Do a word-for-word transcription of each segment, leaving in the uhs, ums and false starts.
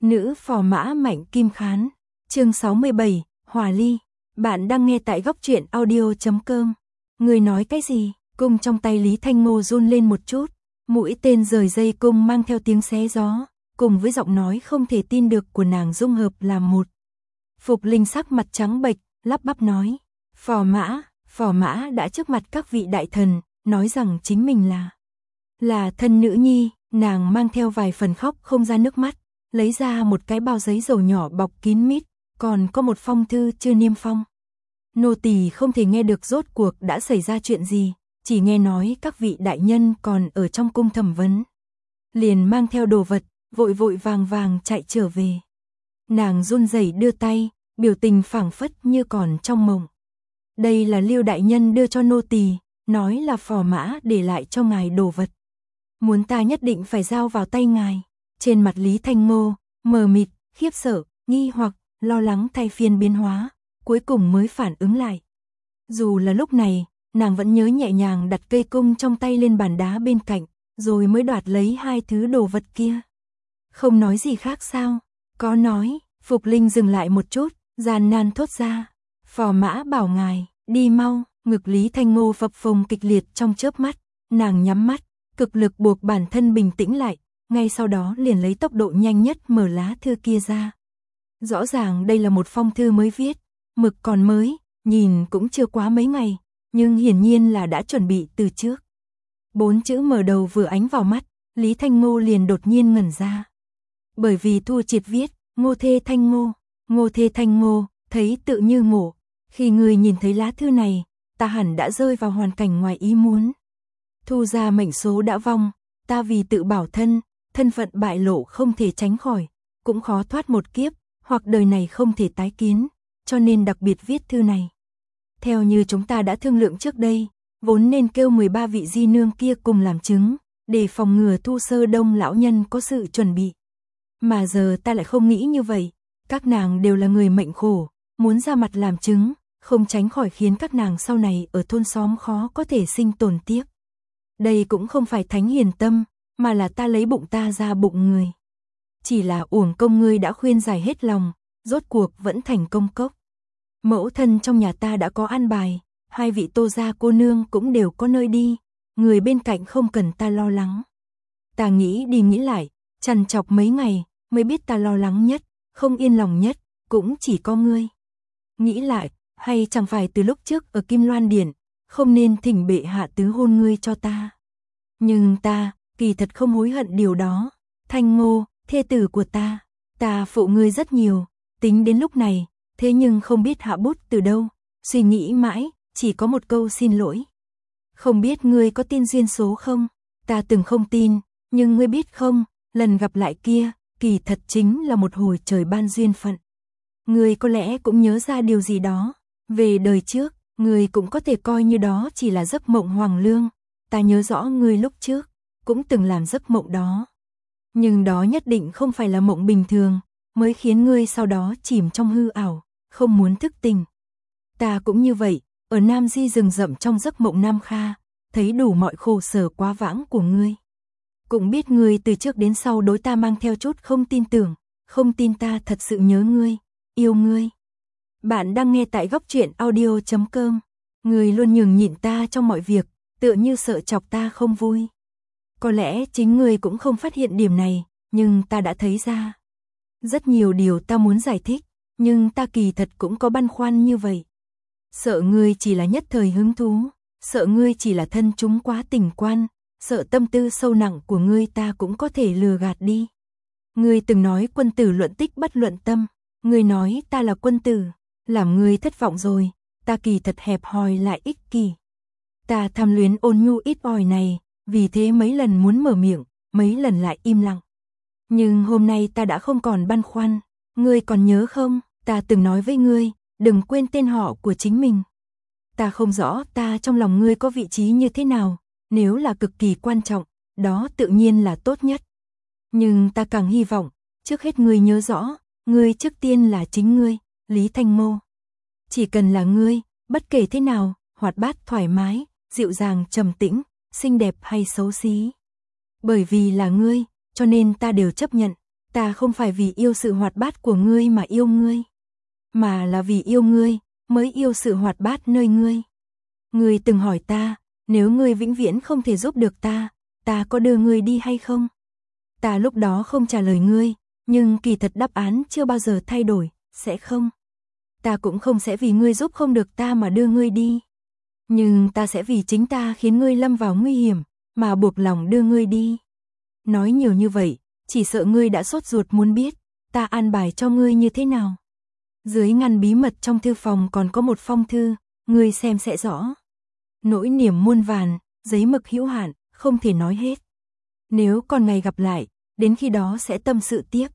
Nữ phò mã Mạnh Kim Khán. Chương sáu mươi bảy, Hòa ly. Bạn đang nghe tại góc truyện audio chấm com. Người nói cái gì? Cung trong tay Lý Thanh Ngô run lên một chút, mũi tên rời dây cung mang theo tiếng xé gió, cùng với giọng nói không thể tin được của nàng dung hợp làm một. Phục Linh sắc mặt trắng bệch, lắp bắp nói: "Phò mã, phò mã đã trước mặt các vị đại thần, nói rằng chính mình là là thân nữ nhi." Nàng mang theo vài phần khóc không ra nước mắt, lấy ra một cái bao giấy dầu nhỏ bọc kín mít, còn có một phong thư chưa niêm phong. Nô tỳ không thể nghe được rốt cuộc đã xảy ra chuyện gì, chỉ nghe nói các vị đại nhân còn ở trong cung thẩm vấn. Liền mang theo đồ vật, vội vội vàng vàng chạy trở về. Nàng run rẩy đưa tay, biểu tình phảng phất như còn trong mộng. "Đây là Lưu đại nhân đưa cho nô tỳ, nói là phò mã để lại cho ngài đồ vật. Muốn ta nhất định phải giao vào tay ngài." Trên mặt Lý Thanh Ngô, mờ mịt, khiếp sợ, nghi hoặc, lo lắng thay phiên biến hóa, cuối cùng mới phản ứng lại. Dù là lúc này, nàng vẫn nhớ nhẹ nhàng đặt cây cung trong tay lên bàn đá bên cạnh, rồi mới đoạt lấy hai thứ đồ vật kia. "Không nói gì khác sao?" "Có nói." Phục Linh dừng lại một chút, gian nan thốt ra: "Phò mã bảo ngài, đi mau." Ngực Lý Thanh Ngô phập phồng kịch liệt trong chớp mắt, nàng nhắm mắt, cực lực buộc bản thân bình tĩnh lại, ngay sau đó liền lấy tốc độ nhanh nhất mở lá thư kia ra. Rõ ràng đây là một phong thư mới viết, mực còn mới, nhìn cũng chưa quá mấy ngày, nhưng hiển nhiên là đã chuẩn bị từ trước. Bốn chữ mở đầu vừa ánh vào mắt, Lý Thanh Ngô liền đột nhiên ngẩn ra. Bởi vì Thu Triệt viết, Ngô Thê Thanh Ngô, Ngô Thê Thanh Ngô, thấy tự như ngộ. Khi người nhìn thấy lá thư này, ta hẳn đã rơi vào hoàn cảnh ngoài ý muốn. Thu ra mệnh số đã vong, ta vì tự bảo thân, thân phận bại lộ không thể tránh khỏi, cũng khó thoát một kiếp, hoặc đời này không thể tái kiến, cho nên đặc biệt viết thư này. Theo như chúng ta đã thương lượng trước đây, vốn nên kêu mười ba vị di nương kia cùng làm chứng, để phòng ngừa Thu Sơ Đông lão nhân có sự chuẩn bị. Mà giờ ta lại không nghĩ như vậy, các nàng đều là người mệnh khổ, muốn ra mặt làm chứng, không tránh khỏi khiến các nàng sau này ở thôn xóm khó có thể sinh tồn tiếp. Đây cũng không phải thánh hiền tâm, mà là ta lấy bụng ta ra bụng người. Chỉ là uổng công ngươi đã khuyên giải hết lòng, rốt cuộc vẫn thành công cốc. Mẫu thân trong nhà ta đã có an bài, hai vị Tô gia cô nương cũng đều có nơi đi, người bên cạnh không cần ta lo lắng. Ta nghĩ đi nghĩ lại, trằn trọc mấy ngày, mới biết ta lo lắng nhất, không yên lòng nhất, cũng chỉ có ngươi. Nghĩ lại, hay chẳng phải từ lúc trước ở Kim Loan Điện, không nên thỉnh bệ hạ tứ hôn ngươi cho ta. Nhưng ta, kỳ thật không hối hận điều đó. Thanh Ngô, thê tử của ta, ta phụ ngươi rất nhiều, tính đến lúc này, thế nhưng không biết hạ bút từ đâu, suy nghĩ mãi, chỉ có một câu xin lỗi. Không biết ngươi có tin duyên số không? Ta từng không tin, nhưng ngươi biết không, lần gặp lại kia, kỳ thật chính là một hồi trời ban duyên phận. Ngươi có lẽ cũng nhớ ra điều gì đó, về đời trước, ngươi cũng có thể coi như đó chỉ là giấc mộng hoàng lương. Ta nhớ rõ ngươi lúc trước cũng từng làm giấc mộng đó. Nhưng đó nhất định không phải là mộng bình thường, mới khiến ngươi sau đó chìm trong hư ảo, không muốn thức tỉnh. Ta cũng như vậy, ở Nam Di rừng rậm trong giấc mộng Nam Kha, thấy đủ mọi khổ sở quá vãng của ngươi. Cũng biết ngươi từ trước đến sau đối ta mang theo chút không tin tưởng, không tin ta thật sự nhớ ngươi, yêu ngươi. Bạn đang nghe tại góc truyện audio chấm com. Ngươi luôn nhường nhịn ta trong mọi việc, tựa như sợ chọc ta không vui. Có lẽ chính ngươi cũng không phát hiện điểm này, nhưng ta đã thấy ra. Rất nhiều điều ta muốn giải thích, nhưng ta kỳ thật cũng có băn khoăn như vậy. Sợ ngươi chỉ là nhất thời hứng thú, sợ ngươi chỉ là thân chúng quá tình quan, sợ tâm tư sâu nặng của ngươi ta cũng có thể lừa gạt đi. Ngươi từng nói quân tử luận tích bất luận tâm, ngươi nói ta là quân tử, làm ngươi thất vọng rồi, ta kỳ thật hẹp hòi lại ích kỷ. Ta tham luyến ôn nhu ít ỏi này, vì thế mấy lần muốn mở miệng, mấy lần lại im lặng. Nhưng hôm nay ta đã không còn băn khoăn, ngươi còn nhớ không, ta từng nói với ngươi, đừng quên tên họ của chính mình. Ta không rõ ta trong lòng ngươi có vị trí như thế nào, nếu là cực kỳ quan trọng, đó tự nhiên là tốt nhất. Nhưng ta càng hy vọng, trước hết ngươi nhớ rõ, ngươi trước tiên là chính ngươi, Lý Thanh Ngô. Chỉ cần là ngươi, bất kể thế nào, hoạt bát thoải mái, dịu dàng trầm tĩnh, xinh đẹp hay xấu xí. Bởi vì là ngươi, cho nên ta đều chấp nhận, Ta không phải vì yêu sự hoạt bát của ngươi mà yêu ngươi, mà là vì yêu ngươi, mới yêu sự hoạt bát nơi ngươi. Ngươi từng hỏi ta, nếu ngươi vĩnh viễn không thể giúp được ta, ta có đưa ngươi đi hay không? Ta lúc đó không trả lời ngươi, nhưng kỳ thật đáp án chưa bao giờ thay đổi, sẽ không. Ta cũng không sẽ vì ngươi giúp không được ta mà đưa ngươi đi. Nhưng ta sẽ vì chính ta khiến ngươi lâm vào nguy hiểm, mà buộc lòng đưa ngươi đi. Nói nhiều như vậy, chỉ sợ ngươi đã sốt ruột muốn biết, ta an bài cho ngươi như thế nào. Dưới ngăn bí mật trong thư phòng còn có một phong thư, ngươi xem sẽ rõ. Nỗi niềm muôn vàn, giấy mực hữu hạn, không thể nói hết. Nếu còn ngày gặp lại, đến khi đó sẽ tâm sự tiếp.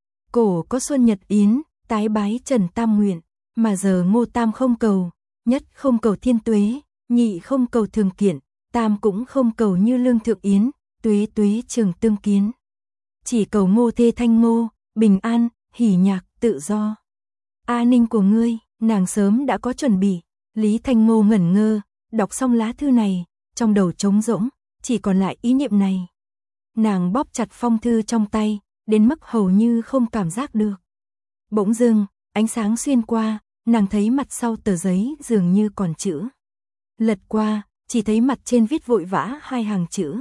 Cổ có Xuân Nhật Yến, tái bái Trần Tam nguyện, mà giờ Ngô Tam không cầu, nhất không cầu thiên tuế, nhị không cầu thường kiện, tam cũng không cầu như lương thượng yến, tuế tuế trường tương kiến. Chỉ cầu Ngô thê thanh ngô, bình an, hỉ nhạc, tự do. A ninh của ngươi, nàng sớm đã có chuẩn bị. Lý Thanh Ngô ngẩn ngơ, đọc xong lá thư này, trong đầu trống rỗng, chỉ còn lại ý niệm này. Nàng bóp chặt phong thư trong tay, đến mức hầu như không cảm giác được. Bỗng dưng, ánh sáng xuyên qua, nàng thấy mặt sau tờ giấy dường như còn chữ. Lật qua, chỉ thấy mặt trên viết vội vã hai hàng chữ.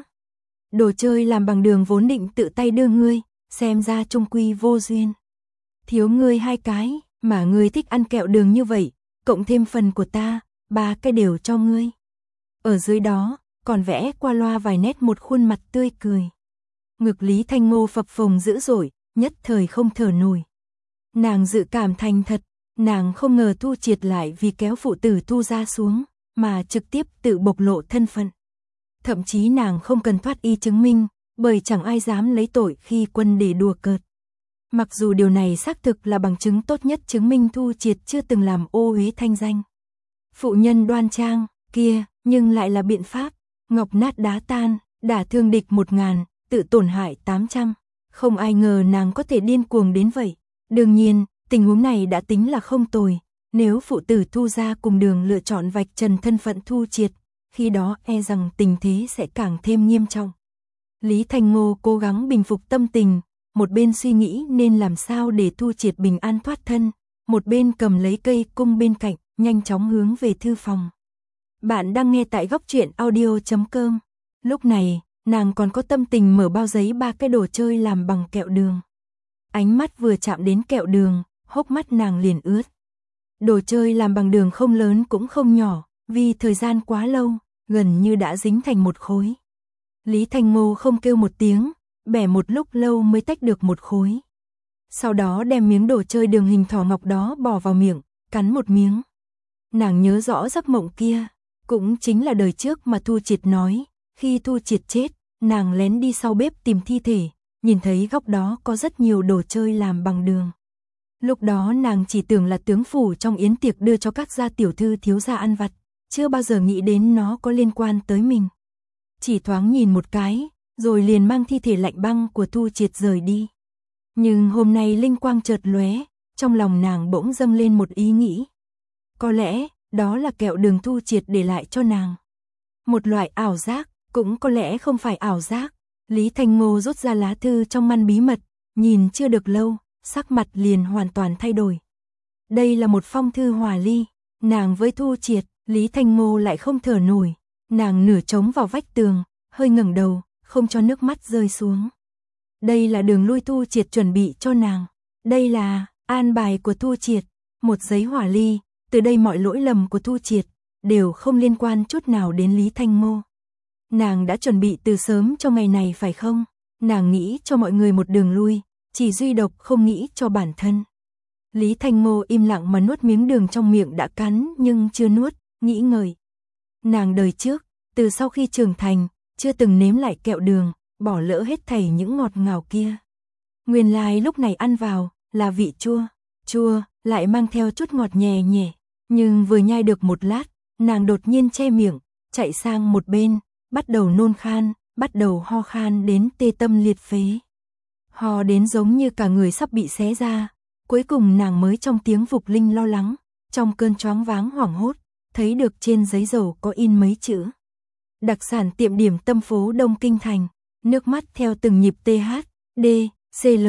Đồ chơi làm bằng đường vốn định tự tay đưa ngươi, xem ra chung quy vô duyên. Thiếu ngươi hai cái, mà ngươi thích ăn kẹo đường như vậy, cộng thêm phần của ta, ba cái đều cho ngươi. Ở dưới đó, còn vẽ qua loa vài nét một khuôn mặt tươi cười. Ngực Lý Thanh Ngô phập phồng dữ dội, nhất thời không thở nổi. Nàng dự cảm thành thật, nàng không ngờ Thu Triệt lại vì kéo phụ tử Thu ra xuống, mà trực tiếp tự bộc lộ thân phận. Thậm chí nàng không cần thoát y chứng minh, bởi chẳng ai dám lấy tội khi quân để đùa cợt. Mặc dù điều này xác thực là bằng chứng tốt nhất chứng minh Thu Triệt chưa từng làm ô uế thanh danh. Phụ nhân đoan trang, kia, nhưng lại là biện pháp, ngọc nát đá tan, đả thương địch một ngàn, tự tổn hại tám trăm. Không ai ngờ nàng có thể điên cuồng đến vậy. Đương nhiên, tình huống này đã tính là không tồi. Nếu phụ tử Thu ra cùng đường lựa chọn vạch trần thân phận Thu Triệt, khi đó e rằng tình thế sẽ càng thêm nghiêm trọng. Lý Thanh Ngô cố gắng bình phục tâm tình, một bên suy nghĩ nên làm sao để Thu Triệt bình an thoát thân, một bên cầm lấy cây cung bên cạnh, nhanh chóng hướng về thư phòng. Bạn đang nghe tại góc truyện audio chấm com. Lúc này, nàng còn có tâm tình mở bao giấy ba cái đồ chơi làm bằng kẹo đường. Ánh mắt vừa chạm đến kẹo đường, hốc mắt nàng liền ướt. Đồ chơi làm bằng đường không lớn cũng không nhỏ, vì thời gian quá lâu, gần như đã dính thành một khối. Lý Thanh Ngô không kêu một tiếng, bẻ một lúc lâu mới tách được một khối. Sau đó đem miếng đồ chơi đường hình thỏ ngọc đó bỏ vào miệng, cắn một miếng. Nàng nhớ rõ giấc mộng kia, cũng chính là đời trước mà Thu Triệt nói, khi Thu Triệt chết, nàng lén đi sau bếp tìm thi thể, nhìn thấy góc đó có rất nhiều đồ chơi làm bằng đường. Lúc đó nàng chỉ tưởng là tướng phủ trong yến tiệc đưa cho các gia tiểu thư thiếu gia ăn vặt, chưa bao giờ nghĩ đến nó có liên quan tới mình. Chỉ thoáng nhìn một cái, rồi liền mang thi thể lạnh băng của Thu Triệt rời đi. Nhưng hôm nay linh quang chợt lóe, trong lòng nàng bỗng dâng lên một ý nghĩ. Có lẽ, đó là kẹo đường Thu Triệt để lại cho nàng. Một loại ảo giác, cũng có lẽ không phải ảo giác. Lý Thanh Ngô rút ra lá thư trong ngăn bí mật, nhìn chưa được lâu, sắc mặt liền hoàn toàn thay đổi. Đây là một phong thư hòa ly, nàng với Thu Triệt, Lý Thanh Ngô lại không thở nổi. Nàng nửa trống vào vách tường, hơi ngẩng đầu, không cho nước mắt rơi xuống. Đây là đường lui Thu Triệt chuẩn bị cho nàng. Đây là an bài của Thu Triệt, một giấy hỏa ly, từ đây mọi lỗi lầm của Thu Triệt đều không liên quan chút nào đến Lý Thanh Ngô. Nàng đã chuẩn bị từ sớm cho ngày này phải không? Nàng nghĩ cho mọi người một đường lui, chỉ duy độc không nghĩ cho bản thân. Lý Thanh Ngô im lặng mà nuốt miếng đường trong miệng đã cắn nhưng chưa nuốt, nghĩ ngợi. Nàng đời trước, từ sau khi trưởng thành, chưa từng nếm lại kẹo đường, bỏ lỡ hết thảy những ngọt ngào kia. Nguyên lai lúc này ăn vào, là vị chua, chua, lại mang theo chút ngọt nhẹ nhẹ. Nhưng vừa nhai được một lát, nàng đột nhiên che miệng, chạy sang một bên, bắt đầu nôn khan, bắt đầu ho khan đến tê tâm liệt phế. Ho đến giống như cả người sắp bị xé ra, cuối cùng nàng mới trong tiếng phục linh lo lắng, trong cơn choáng váng hoảng hốt, thấy được trên giấy dầu có in mấy chữ. Đặc sản tiệm điểm tâm phố Đông Kinh Thành, nước mắt theo từng nhịp tê hát, D, C lớn,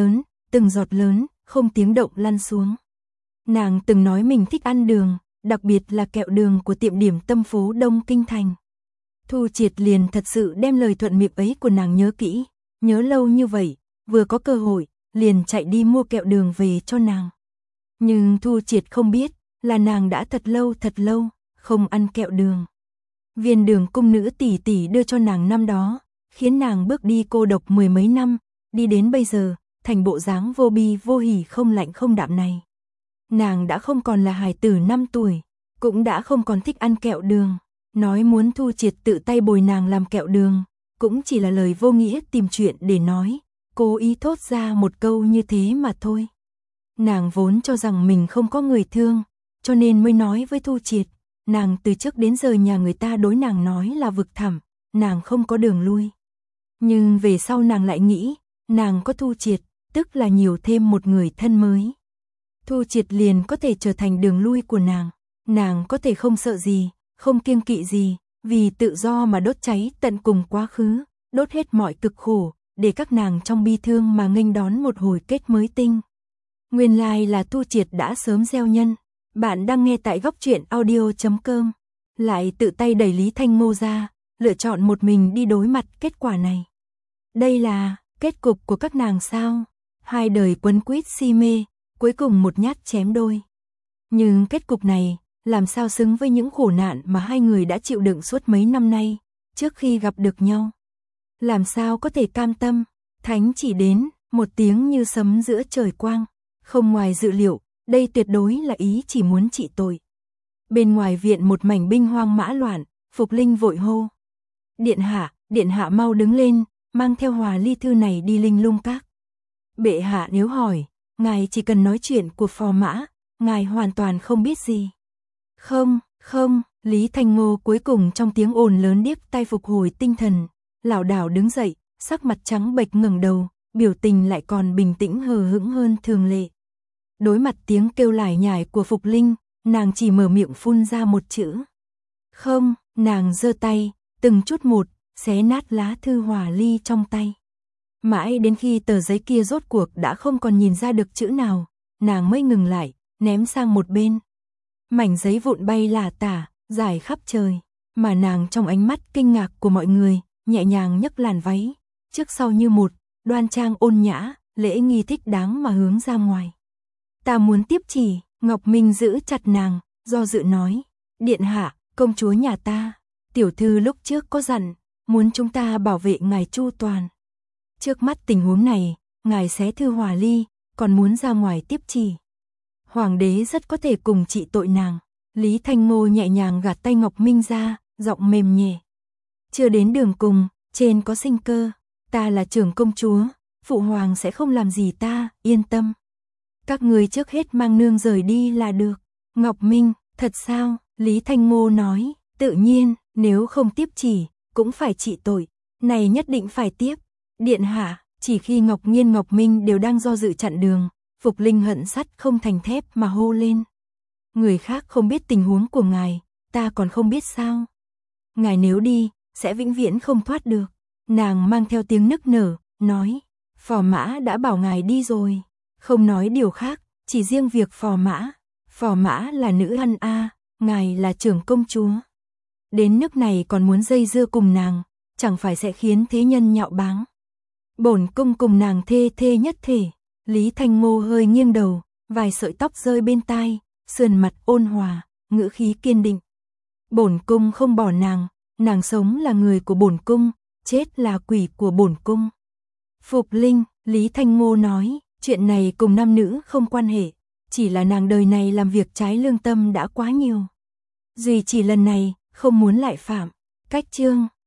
từng giọt lớn, không tiếng động lăn xuống. Nàng từng nói mình thích ăn đường, đặc biệt là kẹo đường của tiệm điểm tâm phố Đông Kinh Thành. Thu Triệt liền thật sự đem lời thuận miệng ấy của nàng nhớ kỹ, nhớ lâu như vậy, vừa có cơ hội, liền chạy đi mua kẹo đường về cho nàng. Nhưng Thu Triệt không biết, là nàng đã thật lâu thật lâu, không ăn kẹo đường. Viên đường cung nữ tỷ tỷ đưa cho nàng năm đó, khiến nàng bước đi cô độc mười mấy năm, đi đến bây giờ, thành bộ dáng vô bi vô hỉ không lạnh không đạm này. Nàng đã không còn là hài tử năm tuổi, cũng đã không còn thích ăn kẹo đường, nói muốn Thu Triệt tự tay bồi nàng làm kẹo đường, cũng chỉ là lời vô nghĩa tìm chuyện để nói, cố ý thốt ra một câu như thế mà thôi. Nàng vốn cho rằng mình không có người thương, cho nên mới nói với Thu Triệt, nàng từ trước đến giờ nhà người ta đối nàng nói là vực thẳm, nàng không có đường lui. Nhưng về sau nàng lại nghĩ, nàng có Thu Triệt, tức là nhiều thêm một người thân mới. Thu Triệt liền có thể trở thành đường lui của nàng, nàng có thể không sợ gì, không kiêng kỵ gì, vì tự do mà đốt cháy tận cùng quá khứ, đốt hết mọi cực khổ, để các nàng trong bi thương mà nghênh đón một hồi kết mới tinh. Nguyên lai là Thu Triệt đã sớm gieo nhân. Bạn đang nghe tại góc truyện audio chấm com, lại tự tay đẩy Lý Thanh Ngô ra, lựa chọn một mình đi đối mặt kết quả này. Đây là kết cục của các nàng sao? Hai đời quấn quýt si mê, cuối cùng một nhát chém đôi. Nhưng kết cục này, làm sao xứng với những khổ nạn mà hai người đã chịu đựng suốt mấy năm nay, trước khi gặp được nhau. Làm sao có thể cam tâm, thánh chỉ đến, một tiếng như sấm giữa trời quang, không ngoài dự liệu. Đây tuyệt đối là ý chỉ muốn trị tội. Bên ngoài viện một mảnh binh hoang mã loạn, Phục Linh vội hô. Điện hạ, điện hạ mau đứng lên, mang theo Hòa Ly thư này đi Linh Lung Các. Bệ hạ nếu hỏi, ngài chỉ cần nói chuyện của phò mã, ngài hoàn toàn không biết gì. Không, không, Lý Thanh Ngô cuối cùng trong tiếng ồn lớn điếc tai phục hồi tinh thần, lảo đảo đứng dậy, sắc mặt trắng bệch ngẩng đầu, biểu tình lại còn bình tĩnh hờ hững hơn thường lệ. Đối mặt tiếng kêu lải nhải của Phục Linh, nàng chỉ mở miệng phun ra một chữ. Không, nàng giơ tay, từng chút một, xé nát lá thư Hòa Ly trong tay. Mãi đến khi tờ giấy kia rốt cuộc đã không còn nhìn ra được chữ nào, nàng mới ngừng lại, ném sang một bên. Mảnh giấy vụn bay lả tả, dài khắp trời, mà nàng trong ánh mắt kinh ngạc của mọi người, nhẹ nhàng nhấc làn váy, trước sau như một, đoan trang ôn nhã, lễ nghi thích đáng mà hướng ra ngoài. Ta muốn tiếp chỉ, Ngọc Minh giữ chặt nàng, do dự nói, điện hạ, công chúa nhà ta, tiểu thư lúc trước có dặn, muốn chúng ta bảo vệ ngài chu toàn. Trước mắt tình huống này, ngài xé thư Hòa Ly, còn muốn ra ngoài tiếp chỉ. Hoàng đế rất có thể cùng trị tội nàng. Lý Thanh Ngô nhẹ nhàng gạt tay Ngọc Minh ra, giọng mềm nhẹ. Chưa đến đường cùng, trên có sinh cơ, ta là trưởng công chúa, phụ hoàng sẽ không làm gì ta, yên tâm. Các người trước hết mang nương rời đi là được. Ngọc Minh, thật sao? Lý Thanh Ngô nói, tự nhiên, nếu không tiếp chỉ, cũng phải trị tội. Này nhất định phải tiếp. Điện hạ, chỉ khi Ngọc Nghiên Ngọc Minh đều đang do dự chặn đường, Phục Linh hận sắt không thành thép mà hô lên. Người khác không biết tình huống của ngài, ta còn không biết sao. Ngài nếu đi, sẽ vĩnh viễn không thoát được. Nàng mang theo tiếng nức nở, nói, phò mã đã bảo ngài đi rồi. Không nói điều khác, chỉ riêng việc phò mã. Phò mã là nữ hân a, ngài là trưởng công chúa. Đến nước này còn muốn dây dưa cùng nàng, chẳng phải sẽ khiến thế nhân nhạo báng. Bổn cung cùng nàng thê thê nhất thể. Lý Thanh Ngô hơi nghiêng đầu, vài sợi tóc rơi bên tai, sườn mặt ôn hòa, ngữ khí kiên định. Bổn cung không bỏ nàng, nàng sống là người của bổn cung, chết là quỷ của bổn cung. Phục Linh, Lý Thanh Ngô nói, chuyện này cùng nam nữ không quan hệ, chỉ là nàng đời này làm việc trái lương tâm đã quá nhiều. Duy chỉ lần này, không muốn lại phạm. Cách chương